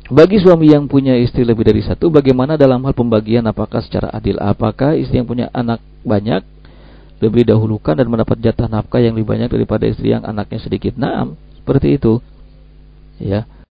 Bagi suami yang punya istri lebih dari satu, bagaimana dalam hal pembagian, apakah secara adil? Apakah istri yang punya anak banyak lebih dahulukan dan mendapat jatah nafkah yang lebih banyak daripada istri yang anaknya sedikit? Naam, seperti itu. Ya.